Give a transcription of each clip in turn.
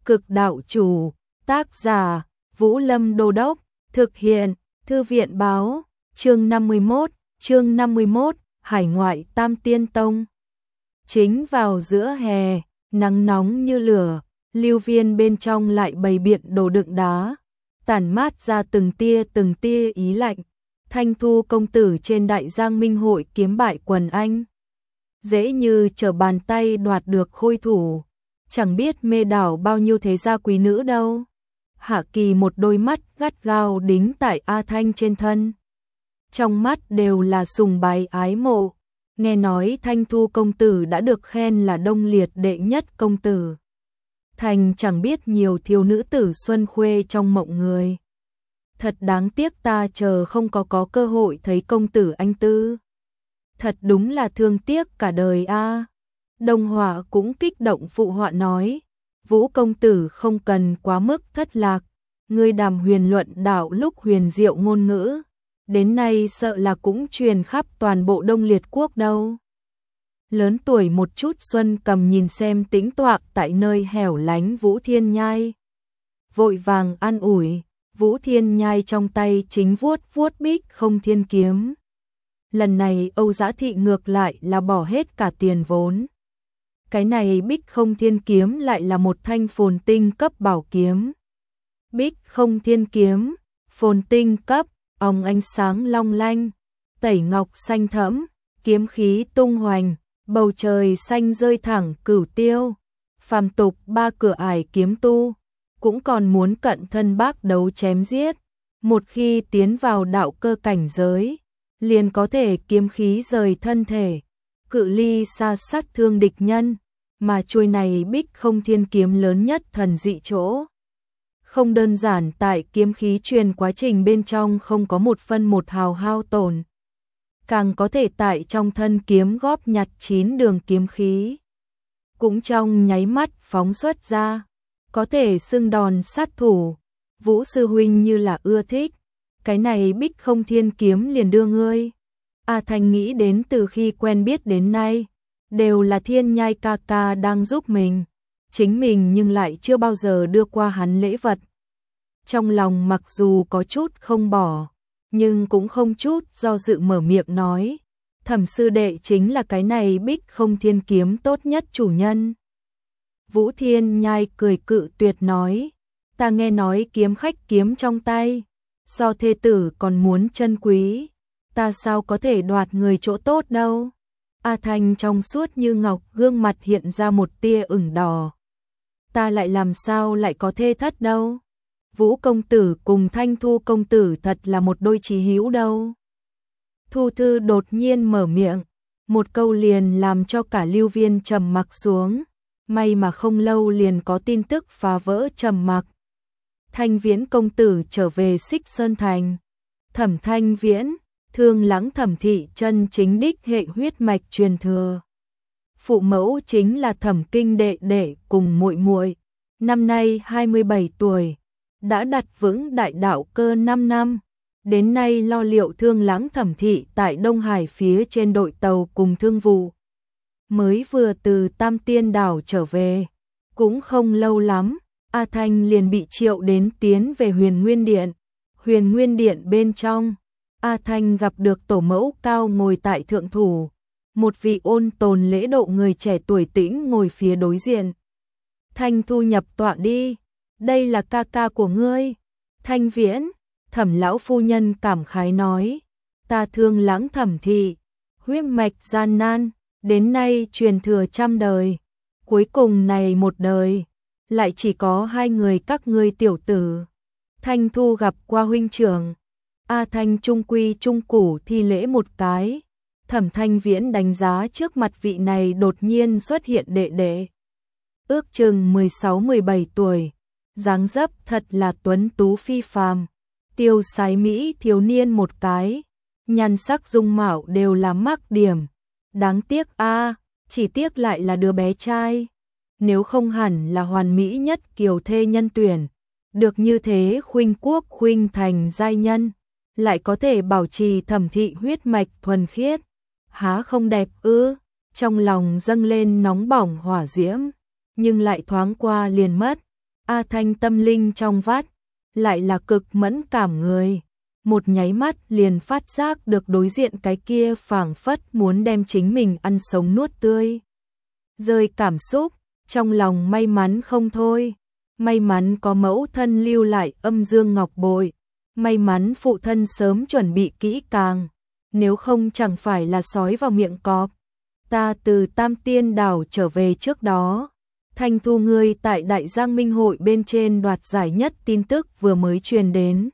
Cực đạo chủ, tác giả, Vũ Lâm Đô Đốc, thực hiện, Thư viện báo, chương 51, Hải ngoại Tam Tiên Tông. Chính vào giữa hè, nắng nóng như lửa, lưu viên bên trong lại bày biện đồ đựng đá, tản mát ra từng tia ý lạnh. Thanh Thu công tử trên đại giang minh hội kiếm bại quần anh, dễ như trở bàn tay đoạt được khôi thủ, chẳng biết mê đảo bao nhiêu thế gia quý nữ đâu. Hạ Kỳ một đôi mắt gắt gao đính tại A Thanh trên thân, trong mắt đều là sùng bái ái mộ. Nghe nói Thanh Thu công tử đã được khen là Đông Liệt đệ nhất công tử, thành chẳng biết nhiều thiếu nữ tử xuân khuê trong mộng người. Thật đáng tiếc ta chờ không có cơ hội thấy công tử anh tư. Thật đúng là thương tiếc cả đời a. Đông Họa cũng kích động phụ họa nói, Vũ công tử không cần quá mức thất lạc, ngươi đàm huyền luận đạo lúc huyền diệu ngôn ngữ, đến nay sợ là cũng truyền khắp toàn bộ Đông Liệt quốc đâu. Lớn tuổi một chút Xuân Cầm nhìn xem tĩnh tọa tại nơi hẻo lánh Vũ Thiên Nhai, vội vàng an ủi. Vũ Thiên Nhai trong tay chính vuốt Bích Không Thiên kiếm. Lần này Âu Dã Thị ngược lại là bỏ hết cả tiền vốn. Cái này Bích Không Thiên kiếm lại là một thanh phồn tinh cấp bảo kiếm. Bích Không Thiên kiếm, phồn tinh cấp, óng ánh sáng long lanh, tẩy ngọc xanh thẫm, kiếm khí tung hoành, bầu trời xanh rơi thẳng cửu tiêu. Phàm tục ba cửa ải kiếm tu cũng còn muốn cận thân bác đấu chém giết, một khi tiến vào đạo cơ cảnh giới, liền có thể kiếm khí rời thân thể, cự ly xa sát thương địch nhân, mà chuôi này Bích Không Thiên kiếm lớn nhất thần dị chỗ. Không đơn giản tại kiếm khí truyền quá trình bên trong không có một phân một hào hao tổn, càng có thể tại trong thân kiếm góp nhặt 9 đường kiếm khí, cũng trong nháy mắt phóng xuất ra. Có thể xưng đòn sát thủ. Vũ sư huynh như là ưa thích, cái này Bích Không Thiên kiếm liền đưa ngươi. A Thanh nghĩ đến từ khi quen biết đến nay, đều là Thiên Nhai ca ca đang giúp mình, chính mình nhưng lại chưa bao giờ đưa qua hắn lễ vật. Trong lòng mặc dù có chút không bỏ, nhưng cũng không chút do dự mở miệng nói, Thẩm sư đệ chính là cái này Bích Không Thiên kiếm tốt nhất chủ nhân. Vũ Thiên Nhai cười cự tuyệt nói, ta nghe nói kiếm khách kiếm trong tay, so thê tử còn muốn chân quý, ta sao có thể đoạt người chỗ tốt đâu. A Thanh trong suốt như ngọc gương mặt hiện ra một tia ửng đỏ. Ta lại làm sao lại có thê thất đâu. Vũ công tử cùng Thanh Thu công tử thật là một đôi chí hữu đâu. Thu Thư đột nhiên mở miệng, một câu liền làm cho cả lưu viên trầm mặc xuống. May mà không lâu liền có tin tức phá vỡ trầm mặc. Thanh Viễn công tử trở về Xích Sơn Thành. Thẩm Thanh Viễn, Thương Lãng Thẩm thị chân chính đích hệ huyết mạch truyền thừa. Phụ mẫu chính là Thẩm Kinh đệ đệ cùng muội muội, năm nay 27 tuổi, đã đặt vững đại đạo cơ 5 năm. Đến nay lo liệu Thương Lãng Thẩm thị tại Đông Hải phía trên đội tàu cùng thương vụ. Mới vừa từ Tam Tiên đảo trở về, cũng không lâu lắm, A Thanh liền bị triệu đến tiến về Huyền Nguyên Điện. Huyền Nguyên Điện bên trong, A Thanh gặp được tổ mẫu cao ngồi tại thượng thủ, một vị ôn tồn lễ độ người trẻ tuổi tĩnh ngồi phía đối diện. Thanh Thu nhập tọa đi, đây là ca ca của ngươi. Thanh Viễn, Thẩm lão phu nhân cảm khái nói, ta Thương Lãng Thẩm thị, huyết mạch gian nan, đến nay truyền thừa trăm đời, cuối cùng này một đời, lại chỉ có 2 người các ngươi tiểu tử. Thanh Thu gặp qua huynh trưởng. A Thanh trung quy trung củ thi lễ một cái. Thẩm Thanh Viễn đánh giá trước mặt vị này đột nhiên xuất hiện đệ đệ. Ước chừng 16-17 tuổi, dáng dấp thật là tuấn tú phi phàm, tiêu sái mỹ thiếu niên một cái, nhan sắc dung mạo đều là mắc điểm. Đáng tiếc a, chỉ tiếc lại là đứa bé trai, nếu không hẳn là hoàn mỹ nhất kiều thê nhân tuyển, được như thế khuynh quốc khuynh thành giai nhân, lại có thể bảo trì Thẩm thị huyết mạch thuần khiết, há không đẹp ư? Trong lòng dâng lên nóng bỏng hỏa diễm, nhưng lại thoáng qua liền mất. A Thanh tâm linh trong vắt, lại là cực mẫn cảm người. Một nháy mắt liền phát giác được đối diện cái kia phảng phất muốn đem chính mình ăn sống nuốt tươi. Rơi cảm xúc, trong lòng may mắn không thôi. May mắn có mẫu thân lưu lại âm dương ngọc bội. May mắn phụ thân sớm chuẩn bị kỹ càng. Nếu không chẳng phải là sói vào miệng cọp. Ta từ Tam Tiên Đảo trở về trước đó. Thanh Thu ngươi tại Đại Giang Minh hội bên trên đoạt giải nhất tin tức vừa mới truyền đến.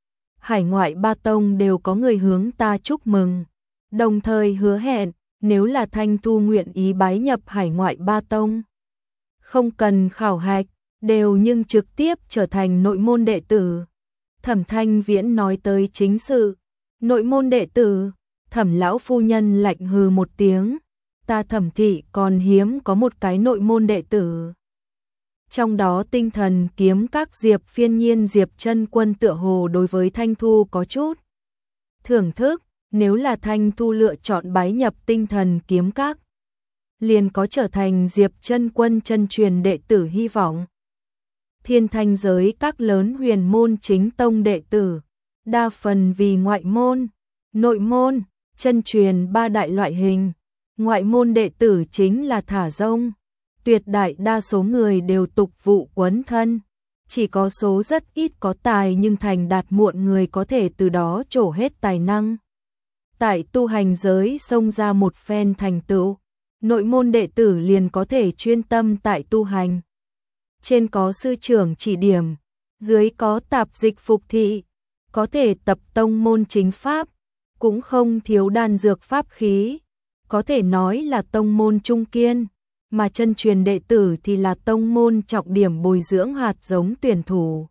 Hải ngoại ba tông đều có người hướng ta chúc mừng. Đồng thời hứa hẹn, nếu là Thanh Thu nguyện ý bái nhập hải ngoại ba tông. Không cần khảo hạch, đều nhưng trực tiếp trở thành nội môn đệ tử. Thẩm Thanh Viễn nói tới chính sự. Nội môn đệ tử, Thẩm lão phu nhân lạnh hừ một tiếng. Ta Thẩm thị còn hiếm có một cái nội môn đệ tử. Trong đó tinh thần kiếm các Diệp Phiên Nhiên Diệp Chân Quân tựa hồ đối với Thanh Thu có chút thưởng thức, nếu là Thanh Thu lựa chọn bái nhập tinh thần kiếm các, liền có trở thành Diệp Chân Quân chân truyền đệ tử hy vọng. Thiên thanh giới các lớn huyền môn chính tông đệ tử, đa phần vì ngoại môn, nội môn, chân truyền ba đại loại hình. Ngoại môn đệ tử chính là thả rông. Tuyệt đại đa số người đều tục vụ quấn thân. Chỉ có số rất ít có tài nhưng thành đạt muộn người có thể từ đó trổ hết tài năng. Tại tu hành giới xông ra một phen thành tựu, nội môn đệ tử liền có thể chuyên tâm tại tu hành. Trên có sư trưởng chỉ điểm, dưới có tạp dịch phục thị, có thể tập tông môn chính pháp, cũng không thiếu đan dược pháp khí. Có thể nói là tông môn trung kiên, mà chân truyền đệ tử thì là tông môn trọng điểm bồi dưỡng hạt giống tuyển thủ.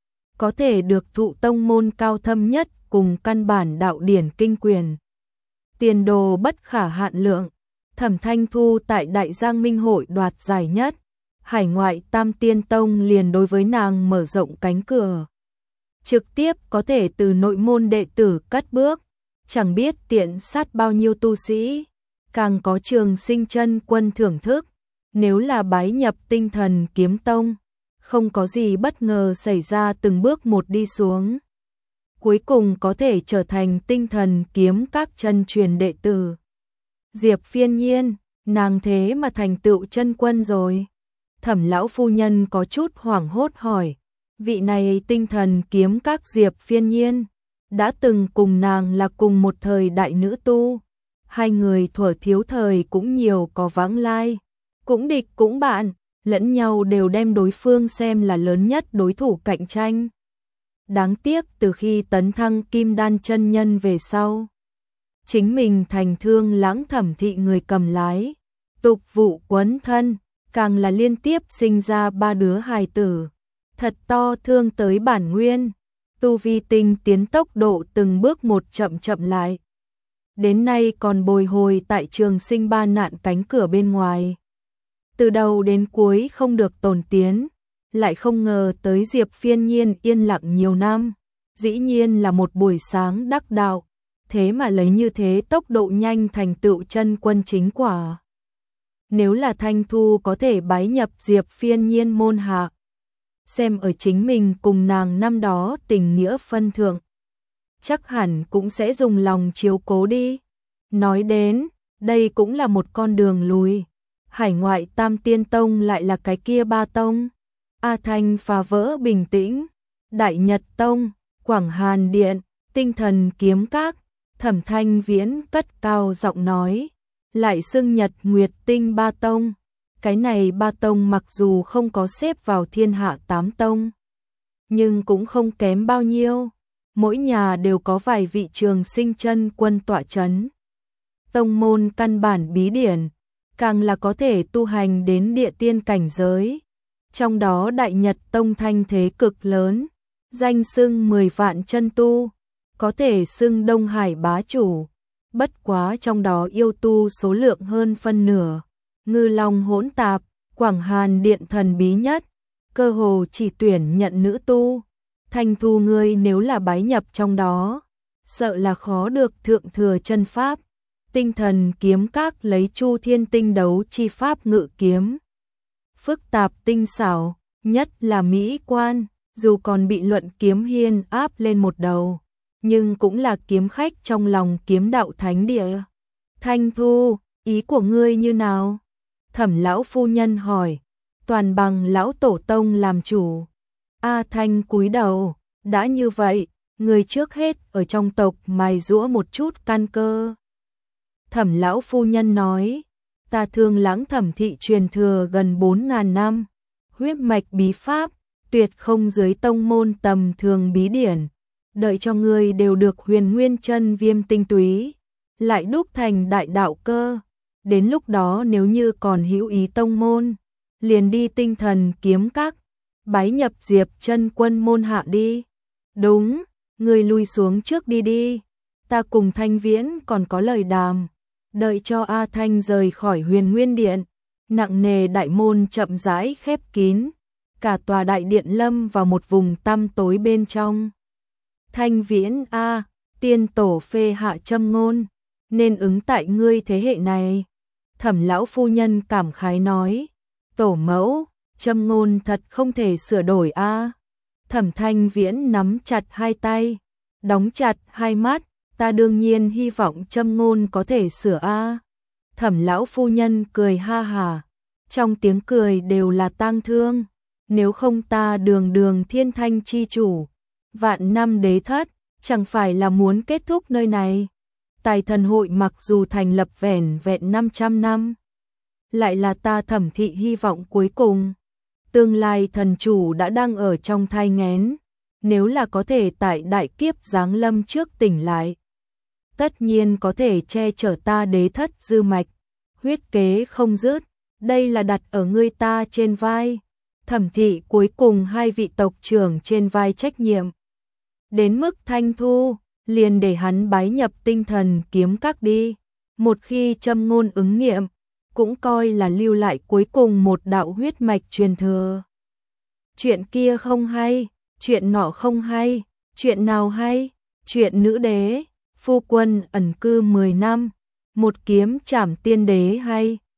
Có thể được thụ tông môn cao thâm nhất cùng căn bản đạo điển kinh quyền. Tiền đồ bất khả hạn lượng. Thẩm Thanh Thu tại Đại Giang Minh hội đoạt giải nhất. Hải ngoại Tam Tiên Tông liền đối với nàng mở rộng cánh cửa. Trực tiếp có thể từ nội môn đệ tử cất bước. Chẳng biết tiện sát bao nhiêu tu sĩ. Càng có Trường Sinh Chân Quân thưởng thức, nếu là bái nhập tinh thần kiếm tông, không có gì bất ngờ xảy ra từng bước một đi xuống. Cuối cùng có thể trở thành tinh thần kiếm các chân truyền đệ tử. Diệp Phiên Nhiên, nàng thế mà thành tựu chân quân rồi. Thẩm lão phu nhân có chút hoảng hốt hỏi, vị này tinh thần kiếm các Diệp Phiên Nhiên, đã từng cùng nàng là cùng một thời đại nữ tu. Hai người thuở thiếu thời cũng nhiều có vãng lai, cũng địch cũng bạn, lẫn nhau đều đem đối phương xem là lớn nhất đối thủ cạnh tranh. Đáng tiếc từ khi tấn thăng kim đan chân nhân về sau, chính mình thành Thương Lãng Thẩm thị người cầm lái, tục vụ quấn thân, càng là liên tiếp sinh ra 3 đứa hài tử, thật to thương tới bản nguyên, tu vi tinh tiến tốc độ từng bước một chậm chậm lại. Đến nay còn bồi hồi tại Trường Sinh ba nạn cánh cửa bên ngoài. Từ đầu đến cuối không được tồn tiến, lại không ngờ tới Diệp Phiên Nhiên yên lặng nhiều năm, dĩ nhiên là một buổi sáng đắc đạo, thế mà lấy như thế tốc độ nhanh thành tựu chân quân chính quả. Nếu là Thanh Thu có thể bái nhập Diệp Phiên Nhiên môn hạ, xem ở chính mình cùng nàng năm đó tình nghĩa phân thượng, chắc hẳn cũng sẽ dùng lòng chiếu cố đi. Nói đến, đây cũng là một con đường lùi. Hải ngoại Tam Tiên Tông lại là cái kia ba tông. A Thanh phá vỡ bình tĩnh. Đại Nhật Tông, Quảng Hàn Điện, Tinh Thần Kiếm Các. Thẩm Thanh Viễn cất cao giọng nói. Lại xưng Nhật Nguyệt Tinh ba tông. Cái này ba tông mặc dù không có xếp vào thiên hạ 8 tông, nhưng cũng không kém bao nhiêu. Mỗi nhà đều có vài vị Trường Sinh Chân Quân tọa chấn. Tông môn căn bản bí điển, càng là có thể tu hành đến địa tiên cảnh giới. Trong đó Đại Nhật Tông thanh thế cực lớn, danh xưng 10 vạn chân tu, có thể xưng Đông Hải bá chủ. Bất quá trong đó yêu tu số lượng hơn phân nửa, ngư long hỗn tạp, Quảng Hàn Điện thần bí nhất, cơ hồ chỉ tuyển nhận nữ tu. Thanh Thu ngươi nếu là bái nhập trong đó, sợ là khó được thượng thừa chân pháp. Tinh Thần Kiếm Các lấy Chu Thiên Tinh đấu chi pháp ngự kiếm, phức tạp tinh xảo, nhất là mỹ quan, dù còn bị Luận Kiếm Hiên áp lên một đầu, nhưng cũng là kiếm khách trong lòng kiếm đạo thánh địa. Thanh Thu, ý của ngươi như nào? Thẩm lão phu nhân hỏi. Toàn bằng lão tổ tông làm chủ. A Thanh cúi đầu, đã như vậy, người trước hết ở trong tộc mài giũa một chút căn cơ. Thẩm lão phu nhân nói, ta Thương Lãng Thẩm thị truyền thừa gần 4.000 năm, huyết mạch bí pháp, tuyệt không dưới tông môn tầm thường bí điển, đợi cho ngươi đều được Huyền Nguyên Chân Viêm tinh túy, lại đúc thành đại đạo cơ, đến lúc đó nếu như còn hữu ý tông môn, liền đi Tinh Thần Kiếm Các, bái nhập Diệp Chân Quân môn hạ đi. Đúng, ngươi lui xuống trước đi đi, ta cùng Thanh Viễn còn có lời đàm. Đợi cho A Thanh rời khỏi Huyền Nguyên Điện, nặng nề đại môn chậm rãi khép kín, cả tòa đại điện lâm vào một vùng tăm tối bên trong. Thanh Viễn a, tiên tổ phê hạ châm ngôn, nên ứng tại ngươi thế hệ này. Thẩm lão phu nhân cảm khái nói, tổ mẫu, châm ngôn thật không thể sửa đổi a. Thẩm Thanh Viễn nắm chặt hai tay, đóng chặt hai mắt, ta đương nhiên hy vọng châm ngôn có thể sửa a. Thẩm lão phu nhân cười ha hà, trong tiếng cười đều là tang thương, nếu không ta đường đường thiên thanh chi chủ, vạn năm đế thất, chẳng phải là muốn kết thúc nơi này. Tài thần hội mặc dù thành lập vẻn vẹn 500 năm, lại là ta Thẩm thị hy vọng cuối cùng. Tương lai thần chủ đã đang ở trong thai nghén, nếu là có thể tại đại kiếp giáng lâm trước tỉnh lại, tất nhiên có thể che chở ta đế thất dư mạch, huyết kế không dứt, đây là đặt ở ngươi ta trên vai. Thẩm thị cuối cùng hai vị tộc trưởng trên vai trách nhiệm. Đến mức Thanh Thu, liền để hắn bái nhập Tinh Thần Kiếm Các đi, một khi châm ngôn ứng nghiệm, cũng coi là lưu lại cuối cùng một đạo huyết mạch truyền thừa. Chuyện kia không hay, chuyện nọ không hay, chuyện nào hay? Chuyện nữ đế, phu quân ẩn cư 10 năm, một kiếm trảm tiên đế hay?